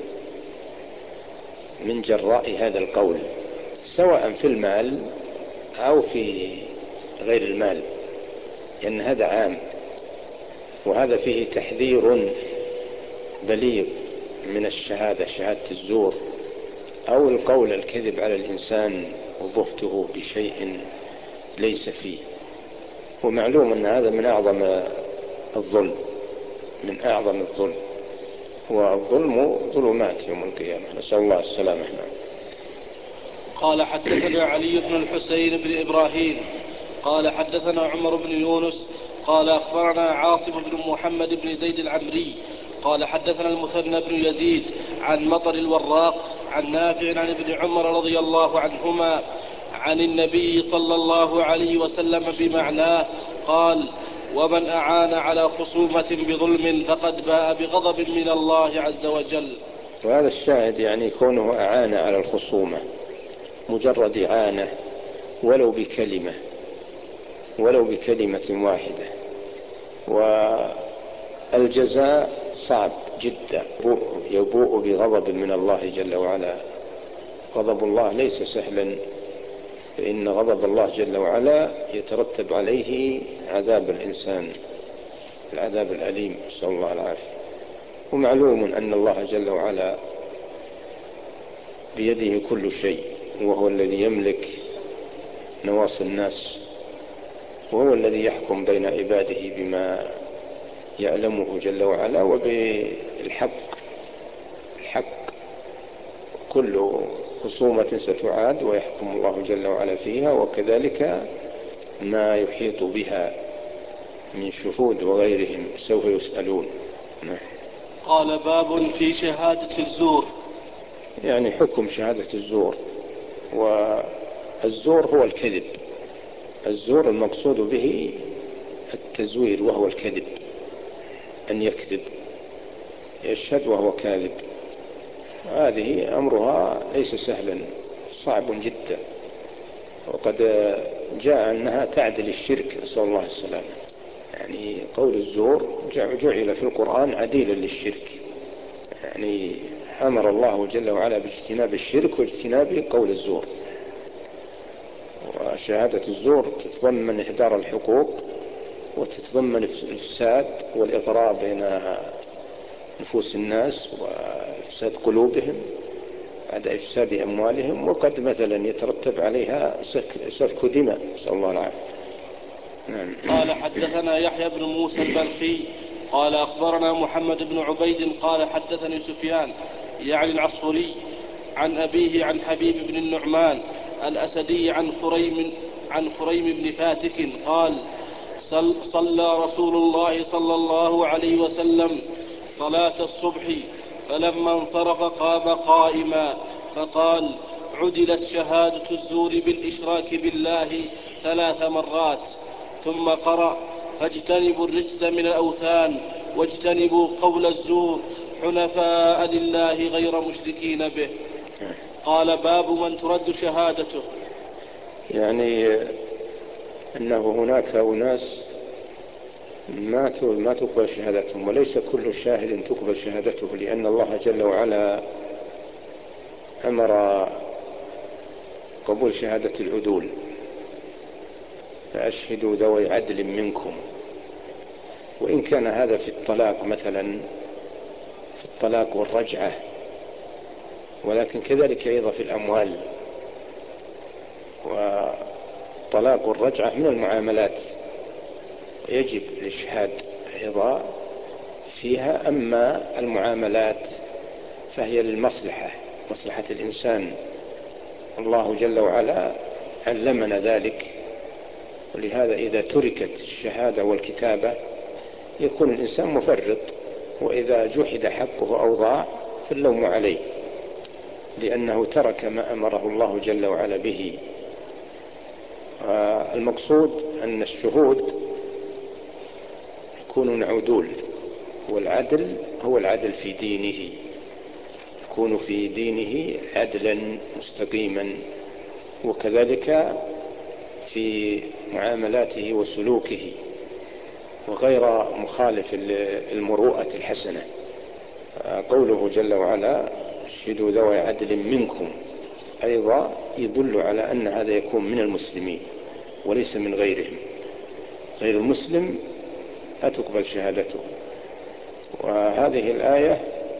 من جراء هذا القول، سواء في المال أو في غير المال، لأن هذا عام، وهذا فيه تحذير بليغ من الشهادة، شهادة الزور أو القول الكذب على الإنسان وبهته بشيء ليس فيه. ومعلوم أن هذا من أعظم الظلم، من أعظم الظلم، والظلم ظلمات يوم القيامة، نسأل الله السلامة. قال حدثنا علي بن الحسين بن إبراهيم قال حدثنا عمر بن يونس قال أخبرنا عاصم بن محمد بن زيد العمري قال حدثنا المثنى بن يزيد عن مطر الوراق عن نافع عن ابن عمر رضي الله عنهما عن النبي صلى الله عليه وسلم بمعناه قال: ومن أعان على خصومة بظلم فقد باء بغضب من الله عز وجل. وهذا الشاهد يعني كونه أعان على الخصومة، مجرد إعانة ولو بكلمة، ولو بكلمة واحدة. والجزاء صعب جدا، يبوء بغضب من الله جل وعلا. غضب الله ليس سهلا، فإن غضب الله جل وعلا يترتب عليه عذاب الإنسان، العذاب الأليم، نسأل الله العافية. ومعلوم أن الله جل وعلا بيده كل شيء، وهو الذي يملك نواصي الناس، وهو الذي يحكم بين عباده بما يعلمه جل وعلا وبالحق. الحق كل خصومة ستعاد ويحكم الله جل وعلا فيها، وكذلك ما يحيط بها من شهود وغيرهم سوف يسألون. قال: باب في شهادة الزور. يعني حكم شهادة الزور. والزور هو الكذب، الزور المقصود به التزوير وهو الكذب، أن يكذب، يشهد وهو كاذب. هذه أمرها ليس سهلا، صعب جدا، وقد جاء أنها تعدل الشرك، نسأل الله السلامة. يعني قول الزور جعل في القرآن عديلا للشرك، يعني أمر الله جل وعلا باجتناب الشرك واجتناب قول الزور. وشهادة الزور تتضمن إهدار الحقوق، وتتضمن الإفساد والإغراء بين نفوس الناس وإفساد قلوبهم بعد إفساد أموالهم، وقد مثلا يترتب عليها سفك دماء، نسأل الله العافية. نعم. قال حدثنا يحيى بن موسى البلخي قال أخبرنا محمد بن عبيد قال حدثني سفيان يعني العصفوري عن أبيه عن حبيب بن النعمان الأسدي عن خريم عن خريم بن فاتك قال: صلى رسول الله صلى الله عليه وسلم صلاة الصبح، فلما انصرف قام قائما فقال: عدلت شهادة الزور بالإشراك بالله ثلاث مرات. ثم قرأ: فاجتنبوا الرجس من الأوثان واجتنبوا قول الزور حنفاء لله غير مشركين به. قال: باب من ترد شهادته. يعني أنه هناك أناس ما ما تقبل شهادتهم، وليس كل شاهد تقبل شهادته، لأن الله جل وعلا أمر قبول شهادة العدول: فأشهدوا ذوي عدل منكم. وإن كان هذا في الطلاق مثلا، في الطلاق والرجعة، ولكن كذلك أيضا في الأموال. وطلاق الرجعة من المعاملات يجب الإشهاد أيضا فيها. أما المعاملات فهي للمصلحة، مصلحة الإنسان، الله جل وعلا علمنا ذلك. ولهذا إذا تركت الشهادة والكتابة يكون الإنسان مفرط، وإذا جحد حقه أو ضاع فاللوم عليه، لأنه ترك ما أمره الله جل وعلا به. المقصود أن الشهود يكونون عدول، والعدل هو العدل في دينه، يكون في دينه عدلا مستقيما، وكذلك في معاملاته وسلوكه، وغير مخالف المروءة الحسنة. قوله جل وعلا اشهدوا ذوي عدل منكم أيضا يدل على أن هذا يكون من المسلمين وليس من غيرهم. غير المسلم لا تقبل شهادته. وهذه الآية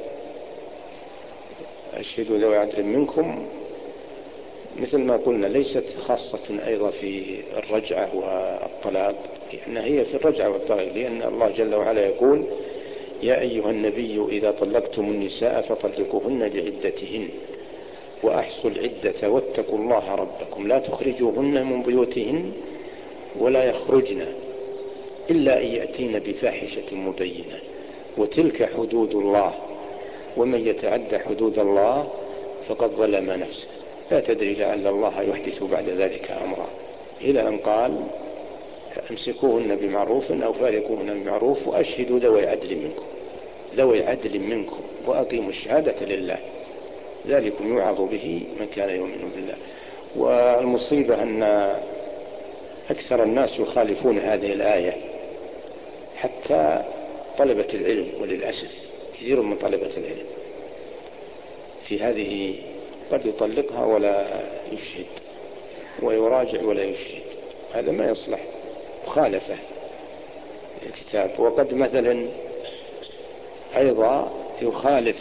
اشهدوا ذوي عدل منكم مثل ما قلنا ليست خاصة أيضا في الرجعة والطلاق، لأن هي في الرجعة والطلاق، لأن الله جل وعلا يقول يا أيها النبي إذا طلقتم النساء فطلقوهن لعدتهن وأحصوا العدة واتقوا الله ربكم لا تخرجوهن من بيوتهن ولا يخرجن إلا أن يأتين بفاحشة مبينة وتلك حدود الله ومن يتعد حدود الله فقد ظلم نفسه لا تدري لعل الله يحدث بعد ذلك أمرا، إلى أن قال امسكوهن بمعروف أو فارقوهن بمعروف وأشهدوا ذوي عدل منكم ذوي عدل منكم وأقيموا الشهادة لله ذلكم يوعظ به من كان يؤمن بالله. والمصيبة أن أكثر الناس يخالفون هذه الآية، حتى طلبة العلم، وللأسف كثير من طلبة العلم في هذه قد يطلقها ولا يشهد ويراجع ولا يشهد، هذا ما يصلح، مخالفة الكتاب. وقد مثلا أيضا يخالف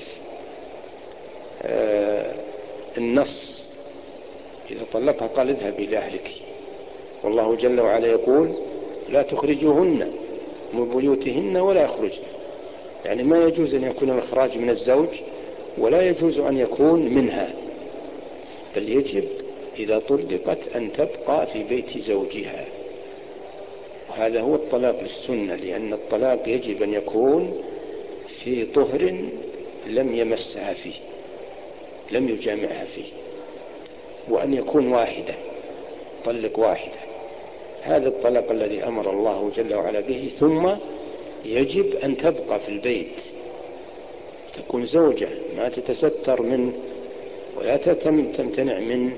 آه النص، إذا طلقها قال اذهب إلى أهلك، والله جل وعلا يقول لا تخرجوهن من بيوتهن ولا يخرجن، يعني ما يجوز أن يكون الإخراج من الزوج ولا يجوز أن يكون منها، بل يجب إذا طلقت أن تبقى في بيت زوجها. وهذا هو الطلاق للسنة، لأن الطلاق يجب أن يكون في طهر لم يمسها فيه لم يجامعها فيه، وأن يكون واحدة، طلق واحدة، هذا الطلاق الذي أمر الله جل وعلا به. ثم يجب أن تبقى في البيت، تكون زوجة ما تتستر منه ولا تمتنع منه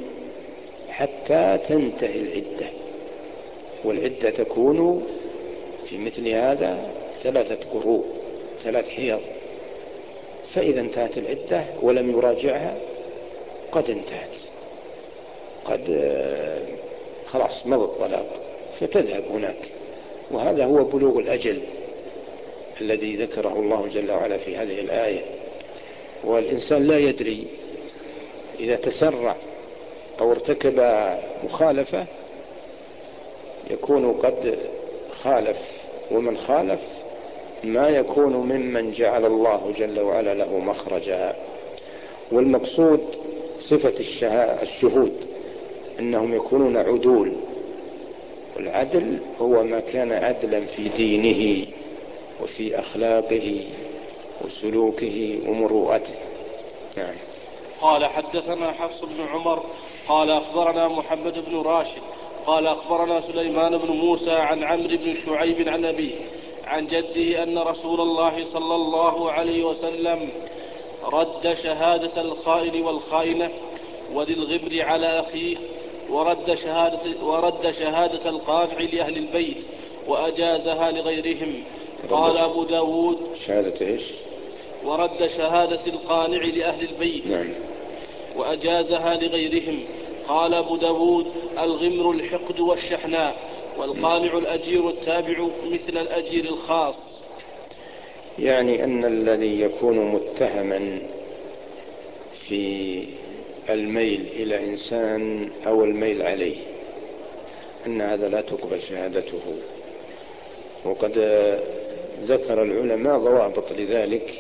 حتى تنتهي العدة، والعدة تكون في مثل هذا ثلاثة قروء ثلاث حيض، فإذا انتهت العدة ولم يراجعها قد انتهت، قد خلاص مضى الطلاق، فتذهب هناك. وهذا هو بلوغ الأجل الذي ذكره الله جل وعلا في هذه الآية. والإنسان لا يدري إذا تسرع أو ارتكب مخالفة يكون قد خالف، ومن خالف ما يكون ممن جعل الله جل وعلا له مخرجا. والمقصود صفة الشهود أنهم يكونون عدول، والعدل هو ما كان عدلا في دينه وفي أخلاقه وسلوكه ومروءته. نعم. قال حدثنا حفص بن عمر قال أخبرنا محمد بن راشد قال أخبرنا سليمان بن موسى عن عمرو بن شعيب عن أبيه عن جده أن رسول الله صلى الله عليه وسلم رد شهادة الخائن والخائنة وذي الغبر على أخيه، ورد شهادة, ورد شهادة القاطع لأهل البيت وأجازها لغيرهم. قال أبو داود شهادة إيش؟ ورد شهادة القانع لأهل البيت. نعم. وأجازها لغيرهم. قال أبو داود الغمر الحقد والشحناء، والقانع الأجير التابع مثل الأجير الخاص. يعني أن الذي يكون متهما في الميل إلى إنسان أو الميل عليه، أن هذا لا تقبل شهادته. وقد ذكر العلماء ضوابط لذلك،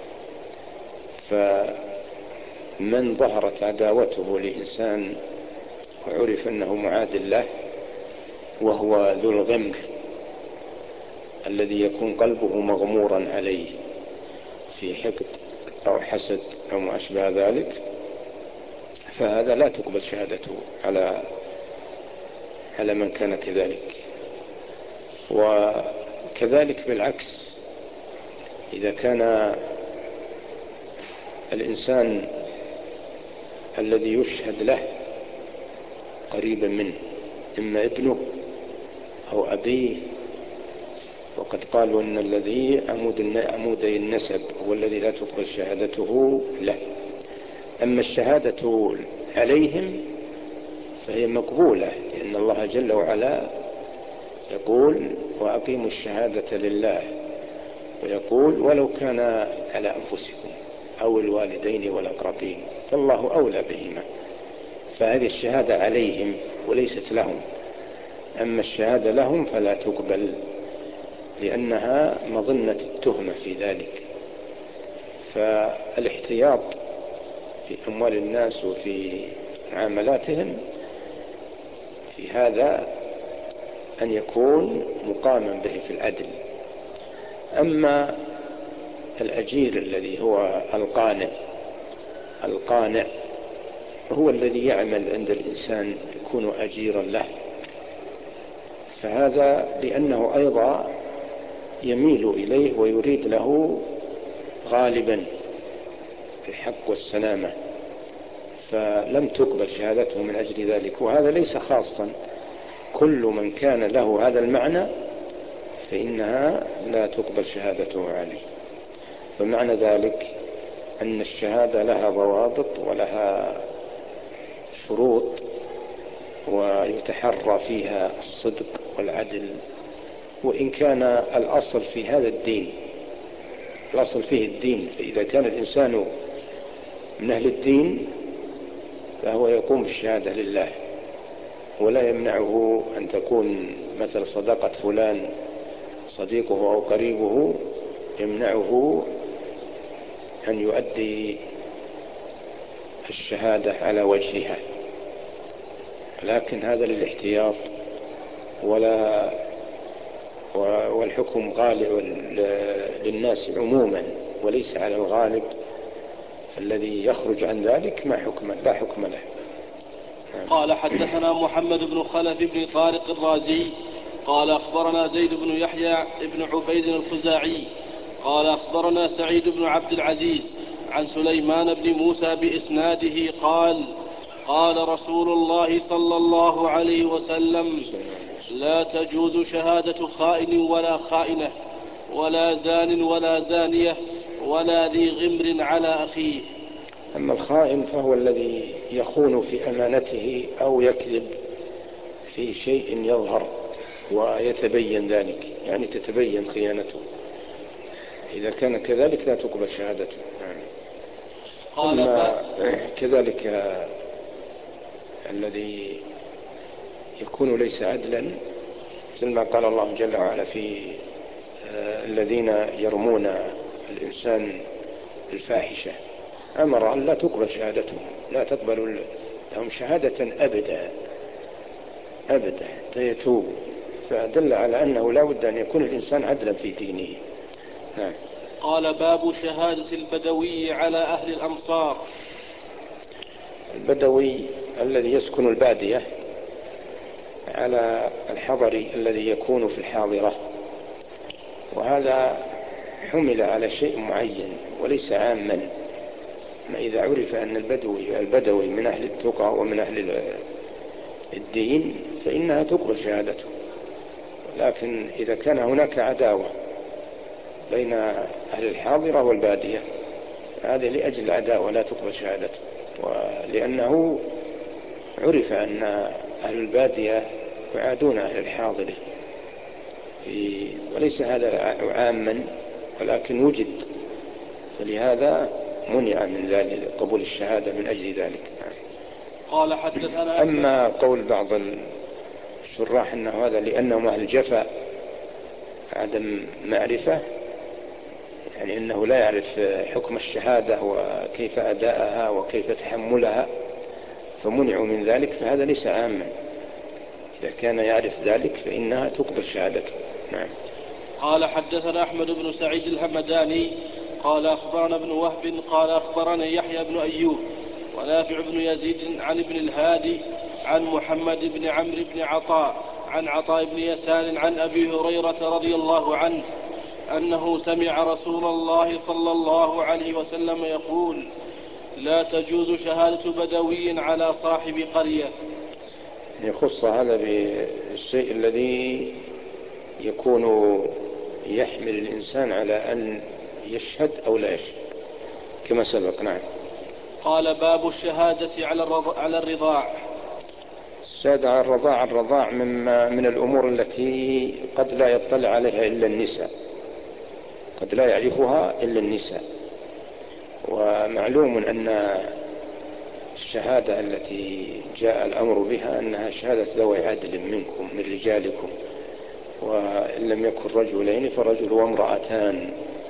فمن ظهرت عداوته لإنسان وعرف أنه معاد له وهو ذو الغمر الذي يكون قلبه مغمورا عليه في حقد أو حسد أو ما أشبه ذلك، فهذا لا تقبل شهادته على على من كان كذلك. وكذلك بالعكس، إذا كان الإنسان الذي يشهد له قريبا منه، إما ابنه أو أبيه، وقد قالوا أن الذي عمودي النسب هو الذي لا تقبل شهادته له. أما الشهادة عليهم فهي مقبولة، لأن الله جل وعلا يقول وأقيموا الشهادة لله، ويقول ولو كان على أنفسكم أو الوالدين والأقربين فالله أولى بهما. فهذه الشهادة عليهم وليست لهم. أما الشهادة لهم فلا تقبل، لأنها مظنة التهمة في ذلك. فالاحتياط في أموال الناس وفي معاملاتهم في هذا أن يكون مقاما به في العدل. أما الأجير الذي هو القانع القانع هو الذي يعمل عند الإنسان يكون أجيرا له، فهذا لأنه أيضا يميل إليه ويريد له غالبا الحق والسلامة، فلم تقبل شهادته من أجل ذلك. وهذا ليس خاصا، كل من كان له هذا المعنى فإنها لا تقبل شهادته عليه. فمعنى ذلك أن الشهادة لها ضوابط ولها شروط، ويتحرى فيها الصدق والعدل. وإن كان الأصل في هذا الدين، الأصل فيه الدين، فإذا كان الإنسان من أهل الدين فهو يقوم بالشهادة لله، ولا يمنعه أن تكون مثل صداقة فلان صديقه أو قريبه يمنعه أن يؤدي الشهادة على وجهها، لكن هذا للاحتياط، ولا والحكم غالب للناس عموما وليس على الغالب، فالذي يخرج عن ذلك ما حكم لا حكم له. قال حدثنا محمد بن خلف بن طارق الرازي قال أخبرنا زيد بن يحيى بن عبيد الخزاعي قال أخبرنا سعيد بن عبد العزيز عن سليمان بن موسى بإسناده قال قال رسول الله صلى الله عليه وسلم لا تجوز شهادة خائن ولا خائنة ولا زان ولا زانية ولا ذي غمر على أخيه. أما الخائن فهو الذي يخون في أمانته أو يكذب في شيء يظهر ويتبين ذلك، يعني تتبين خيانته، إذا كان كذلك لا تقبل شهادته. أما كذلك الذي يكون ليس عدلا، مثل ما قال الله جل وعلا في الذين يرمون الإنسان الفاحشة، أمر أن لا تقبل شهادتهم، لا تقبل لهم شهادة أبدا أبدا يتوب. فدل على أنه لا بد أن يكون الإنسان عدلا في دينه. نعم. قال باب شهادة البدوي على أهل الأمصار. البدوي الذي يسكن البادية على الحضري الذي يكون في الحاضرة، وهذا حمل على شيء معين وليس عاما. ما إذا عرف أن البدوي البدوي من أهل التقى ومن أهل الدين فإنها تقبل شهادته، لكن إذا كان هناك عداوة بين أهل الحاضرة والبادية هذه لأجل العداوة لا تقبل شهادته، ولأنه عرف أن أهل البادية يعادون أهل الحاضرة، وليس هذا عاما ولكن وجد، فلهذا منع من ذلك قبول الشهادة من أجل ذلك. قال حدثنا. أما قول بعض الشراح أنه هذا لأنهم أهل جفا عدم معرفة، يعني أنه لا يعرف حكم الشهادة وكيف أداءها وكيف تحملها فمنعوا من ذلك، فهذا ليس عاما. إذا كان يعرف ذلك فإنها تقبل شهادته. نعم. قال حدثنا أحمد بن سعيد الهمداني قال أخبرنا ابن وهب قال أخبرني يحيى بن أيوب ونافع بن يزيد عن ابن الهادي عن محمد بن عمرو بن عطاء عن عطاء بن يسار عن أبي هريرة رضي الله عنه أنه سمع رسول الله صلى الله عليه وسلم يقول: لا تجوز شهادة بدوي على صاحب قرية. يخص هذا بالشيء الذي يكون يحمل الإنسان على أن يشهد أو لا يشهد كما سبق. نعم. قال: باب الشهادة على الرضاع. الشهادة على الرضاع الرضاع مما من الأمور التي قد لا يطلع عليها إلا النساء، قد لا يعرفها إلا النساء. ومعلوم أن الشهادة التي جاء الأمر بها أنها شهادة ذوي عدل منكم من رجالكم، وإن لم يكن رجلين فرجل وامرأتان،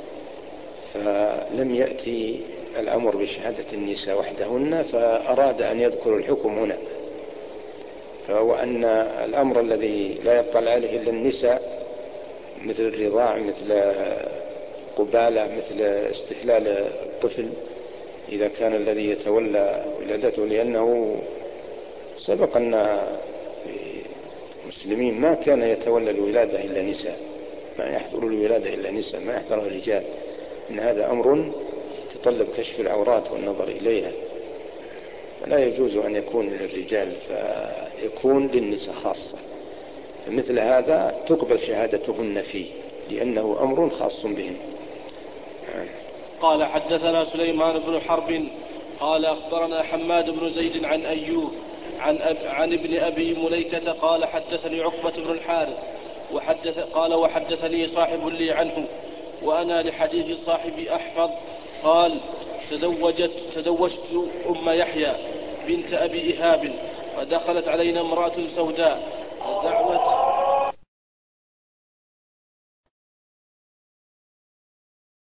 فلم يأتي الأمر بشهادة النساء وحدهن، فأراد أن يذكر الحكم هنا، فهو أن الأمر الذي لا يطلع عليه إلا النساء مثل الرضاع، مثل قبالة، مثل استحلال الطفل إذا كان الذي يتولى ولادته، لأنه سبق أن المسلمين ما كان يتولى الولادة إلا نساء، ما يحضر الولادة إلا نساء، ما يحضرها الرجال، إن هذا أمر يتطلب كشف العورات والنظر إليها، فلا يجوز أن يكون للرجال، فيكون للنساء خاصة، فمثل هذا تقبل شهادتهن فيه لأنه أمر خاص بهن. قال حدثنا سليمان بن حرب قال أخبرنا حماد بن زيد عن أيوب عن, أب عن ابن أبي مليكة قال حدثني عقبة بن الحارث وحدث قال وحدثني صاحب لي عنه وأنا لحديث صاحبي أحفظ قال: تزوجت, تزوجت أم يحيى بنت أبي إهاب، فدخلت علينا امرأة سوداء فزعمت